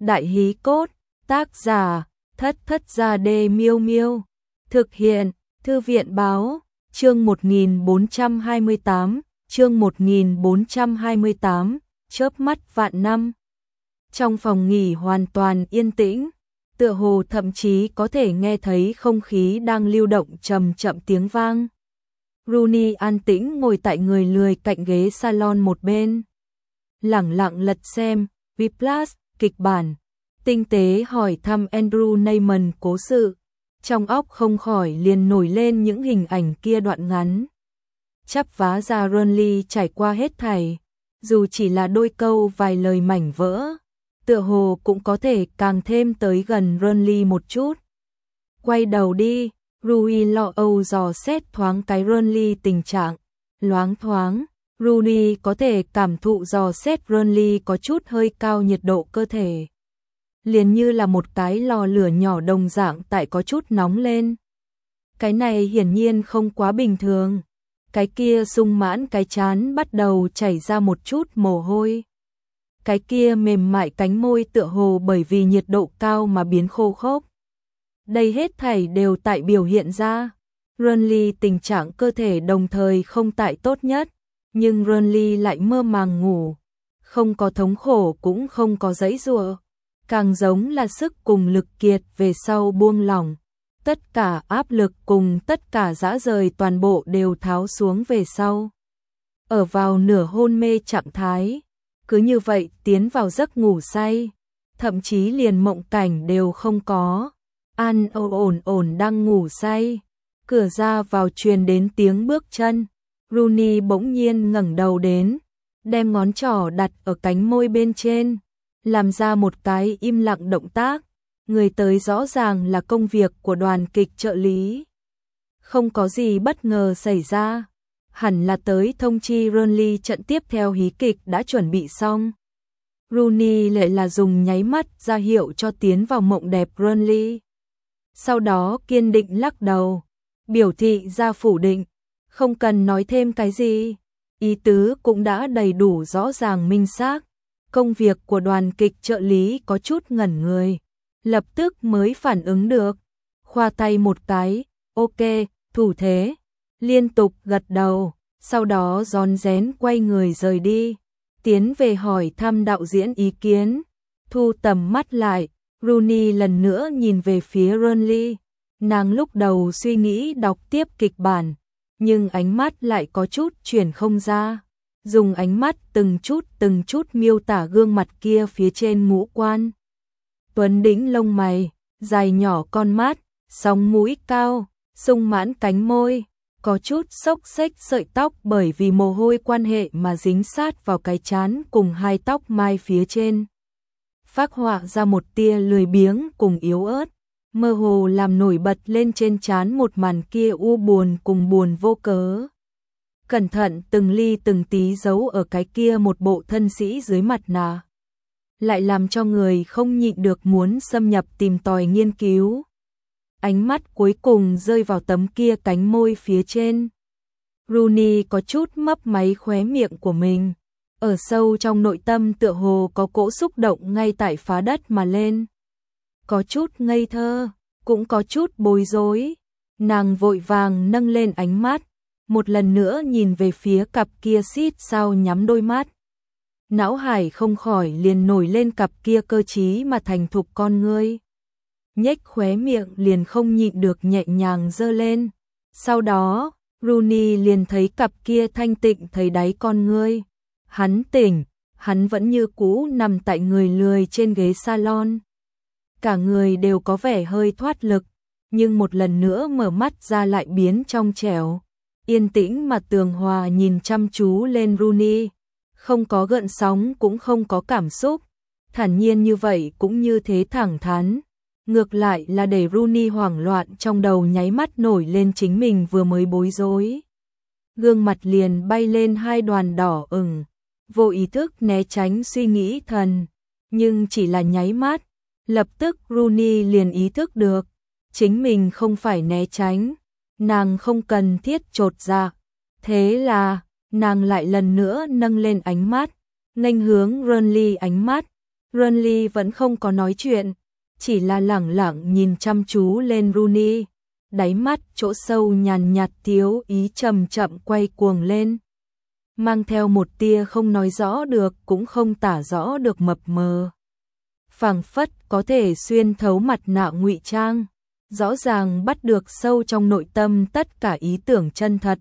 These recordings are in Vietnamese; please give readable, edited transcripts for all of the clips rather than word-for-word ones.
Đại hí cốt, tác giả, Thất Thất Gia Đê Miêu Miêu. Thực hiện, Thư viện báo, chương 1428, chương 1428, chớp mắt vạn năm. Trong phòng nghỉ hoàn toàn yên tĩnh, tựa hồ thậm chí có thể nghe thấy không khí đang lưu động chậm chậm tiếng vang. Rooney an tĩnh ngồi tại người lười cạnh ghế salon một bên, lẳng lặng lật xem Whiplash, kịch bản, tinh tế hỏi thăm Andrew Neiman cố sự, trong óc không khỏi liền nổi lên những hình ảnh kia đoạn ngắn. Chắp vá ra Burnley trải qua hết thảy, dù chỉ là đôi câu vài lời mảnh vỡ, tựa hồ cũng có thể càng thêm tới gần Burnley một chút. Quay đầu đi, Rui lo âu dò xét thoáng cái Burnley tình trạng, loáng thoáng, Rooney có thể cảm thụ dò xét Burnley có chút hơi cao nhiệt độ cơ thể. Liền như là một cái lò lửa nhỏ đồng dạng tại có chút nóng lên. Cái này hiển nhiên không quá bình thường. Cái kia sung mãn cái trán bắt đầu chảy ra một chút mồ hôi. Cái kia mềm mại cánh môi tựa hồ bởi vì nhiệt độ cao mà biến khô khốc. Đây hết thảy đều tại biểu hiện ra. Burnley tình trạng cơ thể đồng thời không tại tốt nhất, nhưng Burnley lại mơ màng ngủ. Không có thống khổ cũng không có giãy giụa, càng giống là sức cùng lực kiệt về sau buông lỏng. Tất cả áp lực cùng tất cả dã rời toàn bộ đều tháo xuống về sau. Ở vào nửa hôn mê trạng thái, cứ như vậy tiến vào giấc ngủ say, thậm chí liền mộng cảnh đều không có. An ổn đang ngủ say, cửa ra vào truyền đến tiếng bước chân. Rooney bỗng nhiên ngẩng đầu đến, đem ngón trỏ đặt ở cánh môi bên trên, làm ra một cái im lặng động tác. Người tới rõ ràng là công việc của đoàn kịch trợ lý. Không có gì bất ngờ xảy ra, hẳn là tới thông chi Burnley trận tiếp theo hí kịch đã chuẩn bị xong. Rooney lại là dùng nháy mắt ra hiệu cho tiến vào mộng đẹp Burnley. Sau đó kiên định lắc đầu, biểu thị ra phủ định, không cần nói thêm cái gì. Ý tứ cũng đã đầy đủ rõ ràng minh xác. Công việc của đoàn kịch trợ lý có chút ngẩn người, lập tức mới phản ứng được, khoa tay một cái, ok, thủ thế, liên tục gật đầu, sau đó rón rén quay người rời đi, tiến về hỏi thăm đạo diễn ý kiến. Thu tầm mắt lại, Rooney lần nữa nhìn về phía Burnley, nàng lúc đầu suy nghĩ đọc tiếp kịch bản, nhưng ánh mắt lại có chút chuyển không ra, dùng ánh mắt từng chút miêu tả gương mặt kia phía trên ngũ quan. Tuấn đĩnh lông mày, dài nhỏ con mắt, sóng mũi cao, sung mãn cánh môi, có chút xốc xếch sợi tóc bởi vì mồ hôi quan hệ mà dính sát vào cái trán cùng hai tóc mai phía trên. Phác họa ra một tia lười biếng cùng yếu ớt, mơ hồ làm nổi bật lên trên trán một màn kia u buồn cùng buồn vô cớ. Cẩn thận từng ly từng tí giấu ở cái kia một bộ thân sĩ dưới mặt nạ, lại làm cho người không nhịn được muốn xâm nhập tìm tòi nghiên cứu. Ánh mắt cuối cùng rơi vào tấm kia cánh môi phía trên. Rooney có chút mấp máy khóe miệng của mình, ở sâu trong nội tâm tựa hồ có cỗ xúc động ngay tại phá đất mà lên. Có chút ngây thơ, cũng có chút bối rối. Nàng vội vàng nâng lên ánh mắt, một lần nữa nhìn về phía cặp kia xít sao nhắm đôi mắt. Não hải không khỏi liền nổi lên cặp kia cơ trí mà thành thục con ngươi. Nhếch khóe miệng liền không nhịn được nhẹ nhàng giơ lên. Sau đó, Rooney liền thấy cặp kia thanh tịnh thấy đáy con ngươi. Hắn tỉnh, hắn vẫn như cũ nằm tại người lười trên ghế salon. Cả người đều có vẻ hơi thoát lực, nhưng một lần nữa mở mắt ra lại biến trong trẻo. Yên tĩnh mà tường hòa nhìn chăm chú lên Rooney. Không có gợn sóng cũng không có cảm xúc, thản nhiên như vậy cũng như thế thẳng thắn. Ngược lại là để Rooney hoảng loạn trong đầu nháy mắt nổi lên chính mình vừa mới bối rối. Gương mặt liền bay lên hai đoàn đỏ ửng, vô ý thức né tránh suy nghĩ thần, nhưng chỉ là nháy mắt, lập tức Rooney liền ý thức được, chính mình không phải né tránh, nàng không cần thiết chột dạ. Thế là nàng lại lần nữa nâng lên ánh mắt, nghênh hướng Burnley ánh mắt, Renly vẫn không có nói chuyện, chỉ là lẳng lặng nhìn chăm chú lên Rooney, đáy mắt chỗ sâu nhàn nhạt thiếu ý chậm chậm quay cuồng lên, mang theo một tia không nói rõ được cũng không tả rõ được mập mờ. Phảng phất có thể xuyên thấu mặt nạ ngụy trang, rõ ràng bắt được sâu trong nội tâm tất cả ý tưởng chân thật.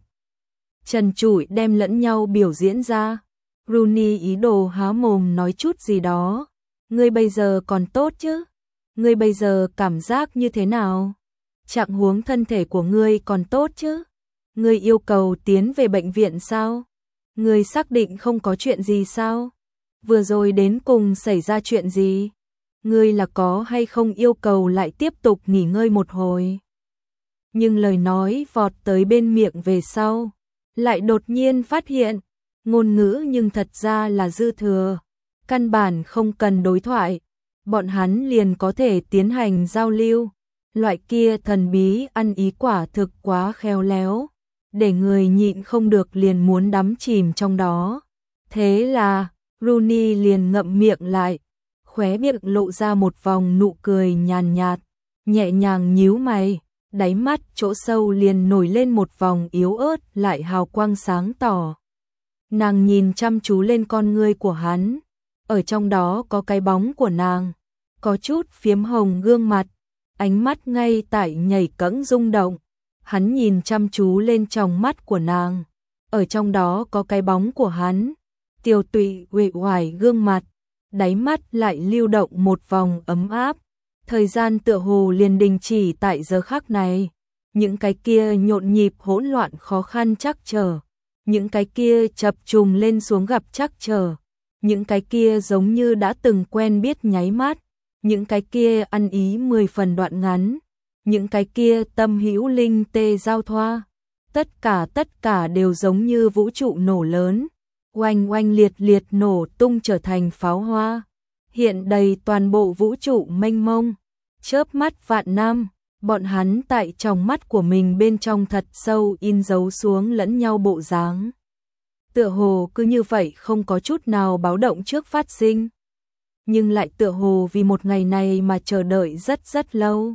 Trần trụi đem lẫn nhau biểu diễn ra. Rooney ý đồ há mồm nói chút gì đó. Ngươi bây giờ còn tốt chứ? Ngươi bây giờ cảm giác như thế nào? Trạng huống thân thể của ngươi còn tốt chứ? Ngươi yêu cầu tiến về bệnh viện sao? Ngươi xác định không có chuyện gì sao? Vừa rồi đến cùng xảy ra chuyện gì? Ngươi là có hay không yêu cầu lại tiếp tục nghỉ ngơi một hồi? Nhưng lời nói vọt tới bên miệng về sau, lại đột nhiên phát hiện, ngôn ngữ nhưng thật ra là dư thừa, căn bản không cần đối thoại, bọn hắn liền có thể tiến hành giao lưu, loại kia thần bí ăn ý quả thực quá khéo léo, để người nhịn không được liền muốn đắm chìm trong đó. Thế là, Rooney liền ngậm miệng lại, khóe miệng lộ ra một vòng nụ cười nhàn nhạt, nhẹ nhàng nhíu mày, đáy mắt chỗ sâu liền nổi lên một vòng yếu ớt lại hào quang sáng tỏ. Nàng nhìn chăm chú lên con ngươi của hắn, ở trong đó có cái bóng của nàng, có chút phiếm hồng gương mặt, ánh mắt ngay tại nhảy cẫng rung động. Hắn nhìn chăm chú lên trong mắt của nàng, ở trong đó có cái bóng của hắn, tiều tụy uể oải gương mặt, đáy mắt lại lưu động một vòng ấm áp. Thời gian tựa hồ liền đình chỉ tại giờ khắc này, những cái kia nhộn nhịp hỗn loạn khó khăn trắc trở, những cái kia chập trùng lên xuống gặp trắc trở, những cái kia giống như đã từng quen biết nháy mắt, những cái kia ăn ý 10 phần đoạn ngắn, những cái kia tâm hữu linh tê giao thoa, tất cả đều giống như vũ trụ nổ lớn, oanh oanh liệt liệt nổ tung trở thành pháo hoa, hiện đầy toàn bộ vũ trụ mênh mông. Chớp mắt vạn năm, bọn hắn tại trong mắt của mình bên trong thật sâu in dấu xuống lẫn nhau bộ dáng. Tựa hồ cứ như vậy không có chút nào báo động trước phát sinh, nhưng lại tựa hồ vì một ngày này mà chờ đợi rất lâu.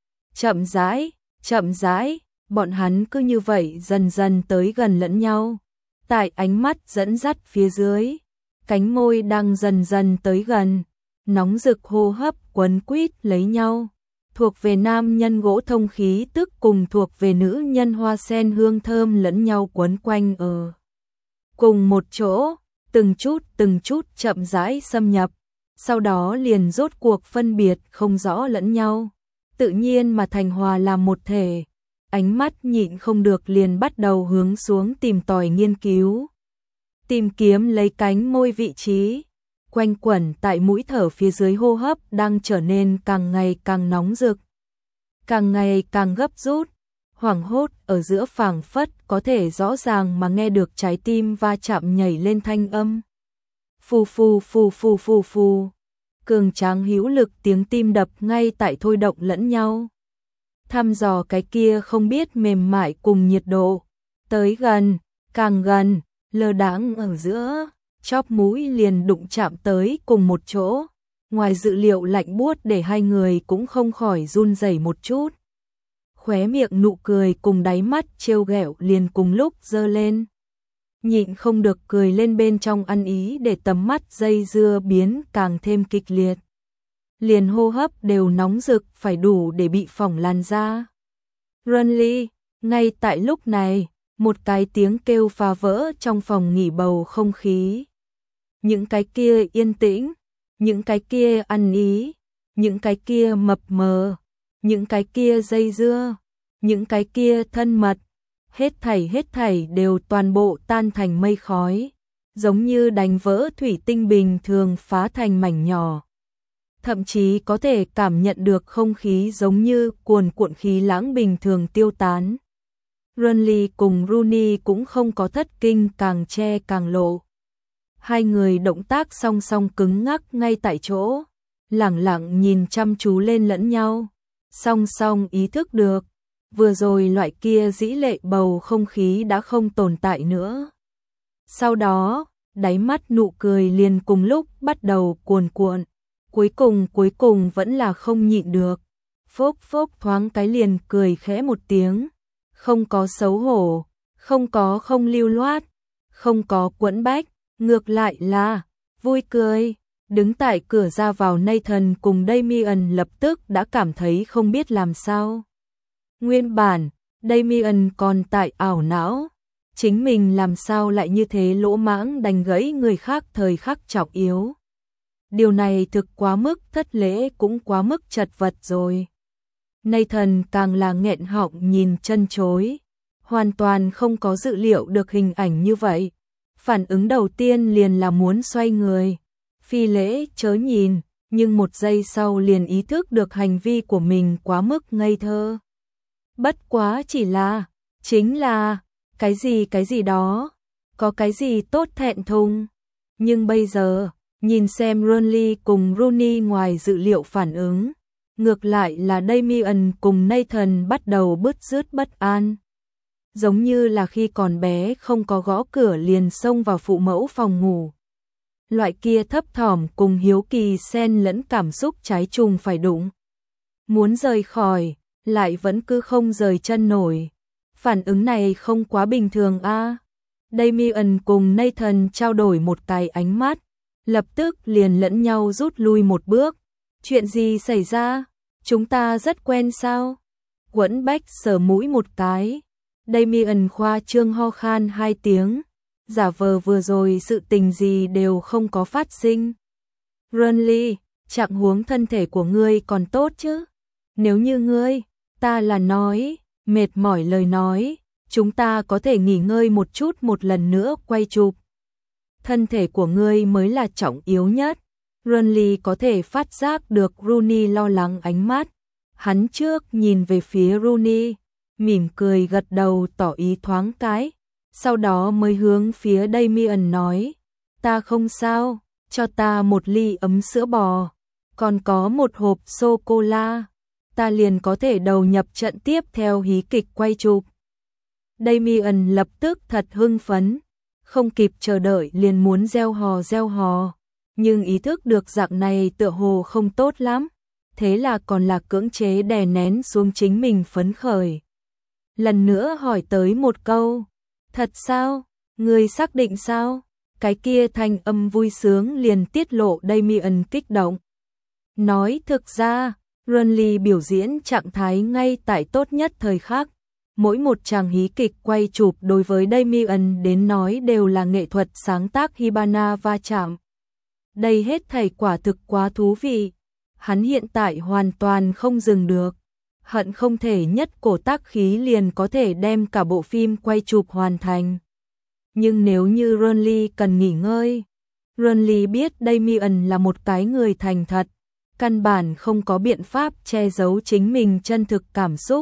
Chậm rãi, bọn hắn cứ như vậy dần dần tới gần lẫn nhau. Tại ánh mắt dẫn dắt phía dưới, cánh môi đang dần dần tới gần, nóng rực hô hấp quấn quýt lấy nhau. Thuộc về nam nhân gỗ thông khí tức cùng thuộc về nữ nhân hoa sen hương thơm lẫn nhau quấn quanh ở cùng một chỗ, từng chút chậm rãi xâm nhập, sau đó liền rốt cuộc phân biệt không rõ lẫn nhau, tự nhiên mà thành hòa làm một thể. Ánh mắt nhịn không được liền bắt đầu hướng xuống tìm tòi nghiên cứu, tìm kiếm lấy cánh môi vị trí, quanh quẩn tại mũi thở phía dưới hô hấp đang trở nên càng ngày càng nóng rực, càng ngày càng gấp rút, hoảng hốt ở giữa phảng phất có thể rõ ràng mà nghe được trái tim va chạm nhảy lên thanh âm. Phù phù phù phù phù phù, cường tráng hữu lực tiếng tim đập ngay tại thôi động lẫn nhau. Thăm dò cái kia không biết mềm mại cùng nhiệt độ, tới gần, càng gần, lơ đãng ở giữa, chóp mũi liền đụng chạm tới cùng một chỗ, ngoài dự liệu lạnh buốt để hai người cũng không khỏi run rẩy một chút. Khóe miệng nụ cười cùng đáy mắt trêu ghẹo liền cùng lúc giơ lên. Nhịn không được cười lên bên trong ăn ý để tầm mắt dây dưa biến càng thêm kịch liệt. Liền hô hấp đều nóng rực phải đủ để bị phỏng làn da. Renly, ngay tại lúc này, một cái tiếng kêu phá vỡ trong phòng nghỉ bầu không khí. Những cái kia yên tĩnh, những cái kia ăn ý, những cái kia mập mờ, những cái kia dây dưa, những cái kia thân mật, hết thảy đều toàn bộ tan thành mây khói, giống như đánh vỡ thủy tinh bình thường phá thành mảnh nhỏ. Thậm chí có thể cảm nhận được không khí giống như cuồn cuộn khí lãng bình thường tiêu tán. Renly cùng Rooney cũng không có thất kinh càng che càng lộ. Hai người động tác song song cứng ngắc ngay tại chỗ, lẳng lặng nhìn chăm chú lên lẫn nhau, song song ý thức được, vừa rồi loại kia dĩ lệ bầu không khí đã không tồn tại nữa. Sau đó, đáy mắt nụ cười liền cùng lúc bắt đầu cuồn cuộn. cuối cùng vẫn là không nhịn được. Phốc phốc thoáng cái liền cười khẽ một tiếng. Không có xấu hổ, không có không lưu loát, không có quẫn bách, ngược lại là vui cười. Đứng tại cửa ra vào Nathan cùng Damian lập tức đã cảm thấy không biết làm sao. Nguyên bản, Damian còn tại ảo não. Chính mình làm sao lại như thế lỗ mãng đánh gãy người khác thời khắc trọng yếu. Điều này thực quá mức thất lễ cũng quá mức chật vật rồi. Nathan càng là nghẹn họng nhìn chân chối. Hoàn toàn không có dự liệu được hình ảnh như vậy. Phản ứng đầu tiên liền là muốn xoay người. Phi lễ chớ nhìn, nhưng một giây sau liền ý thức được hành vi của mình quá mức ngây thơ. Bất quá chỉ là, chính là, cái gì đó, có cái gì tốt thẹn thùng. Nhưng bây giờ, nhìn xem Ronly cùng Rooney ngoài dự liệu phản ứng, ngược lại là Damian cùng Nathan bắt đầu bứt rứt bất an. Giống như là khi còn bé không có gõ cửa liền xông vào phụ mẫu phòng ngủ. Loại kia thấp thỏm cùng hiếu kỳ xen lẫn cảm xúc trái trùng phải đụng. Muốn rời khỏi, lại vẫn cứ không rời chân nổi. Phản ứng này không quá bình thường a. Damian cùng Nathan trao đổi một cái ánh mắt, lập tức liền lẫn nhau rút lui một bước. Chuyện gì xảy ra? Chúng ta rất quen sao? Quẫn bách sờ mũi một cái. Damian khoa trương ho khan 2 tiếng. Giả vờ vừa rồi sự tình gì đều không có phát sinh. Ronly, trạng huống thân thể của ngươi còn tốt chứ? Nếu như ngươi, ta là nói, mệt mỏi lời nói, chúng ta có thể nghỉ ngơi một chút một lần nữa quay chụp. Thân thể của ngươi mới là trọng yếu nhất. Ronly có thể phát giác được Rooney lo lắng ánh mắt. Hắn trước nhìn về phía Rooney, mỉm cười gật đầu tỏ ý thoáng cái. Sau đó mới hướng phía Damian nói, ta không sao, cho ta một ly ấm sữa bò, còn có một hộp sô-cô-la, ta liền có thể đầu nhập trận tiếp theo hí kịch quay chụp. Damian lập tức thật hưng phấn, không kịp chờ đợi liền muốn gieo hò, nhưng ý thức được dạng này tựa hồ không tốt lắm, thế là còn là cưỡng chế đè nén xuống chính mình phấn khởi. Lần nữa hỏi tới một câu, thật sao? Ngươi xác định sao? Cái kia thanh âm vui sướng liền tiết lộ Damian kích động. Nói thực ra, Ronly biểu diễn trạng thái ngay tại tốt nhất thời khắc. Mỗi một tràng hí kịch quay chụp đối với Damian đến nói đều là nghệ thuật sáng tác Hibana va chạm. Đây hết thảy quả thực quá thú vị. Hắn hiện tại hoàn toàn không dừng được. Hận không thể nhất cổ tác khí liền có thể đem cả bộ phim quay chụp hoàn thành. Nhưng nếu như Ronly cần nghỉ ngơi, Ronly biết Damian là một cái người thành thật, căn bản không có biện pháp che giấu chính mình chân thực cảm xúc.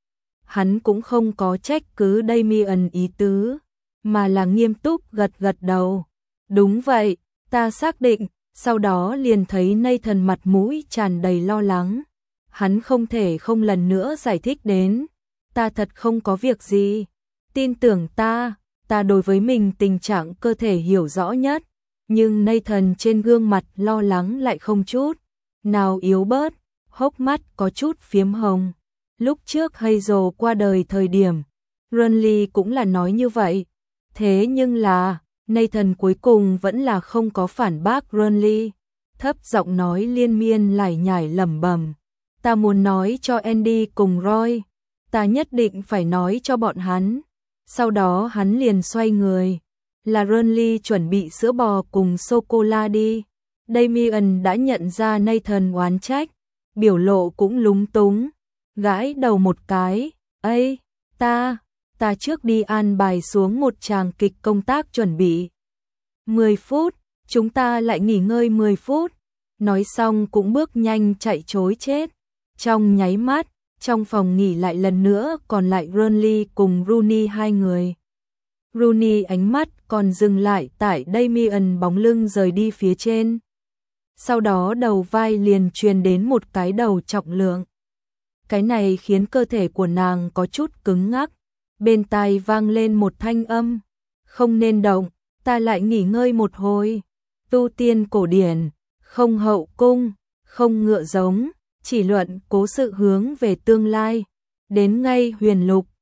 Hắn cũng không có trách cứ Damian ý tứ, mà là nghiêm túc gật gật đầu. Đúng vậy, ta xác định, sau đó liền thấy Nathan mặt mũi tràn đầy lo lắng. Hắn không thể không lần nữa giải thích đến, ta thật không có việc gì, tin tưởng ta đối với mình tình trạng cơ thể hiểu rõ nhất, nhưng Nathan trên gương mặt lo lắng lại không chút nào yếu bớt, hốc mắt có chút phiếm hồng. Lúc trước Hazel qua đời thời điểm, Ronly cũng là nói như vậy, thế nhưng là Nathan cuối cùng vẫn là không có phản bác Ronly, thấp giọng nói liên miên lải nhải lẩm bẩm. Ta muốn nói cho Andy cùng Roy, ta nhất định phải nói cho bọn hắn. Sau đó hắn liền xoay người, là Ronly chuẩn bị sữa bò cùng sô-cô-la đi. Damian đã nhận ra Nathan oán trách, biểu lộ cũng lúng túng, gãi đầu một cái, "Ây, ta trước đi an bài xuống một tràng kịch công tác chuẩn bị. 10 phút, chúng ta lại nghỉ ngơi 10 phút." Nói xong cũng bước nhanh chạy trối chết. Trong nháy mắt, trong phòng nghỉ lại lần nữa còn lại Ronly cùng Rooney hai người. Rooney ánh mắt còn dừng lại tại Damian bóng lưng rời đi phía trên. Sau đó đầu vai liền truyền đến một cái đầu trọng lượng. Cái này khiến cơ thể của nàng có chút cứng ngắc. Bên tai vang lên một thanh âm, "Không nên động, ta lại nghỉ ngơi một hồi." Tu tiên cổ điển, không hậu cung, không ngựa giống, chỉ luận cố sự hướng về tương lai. Đến ngay Huyền Lục,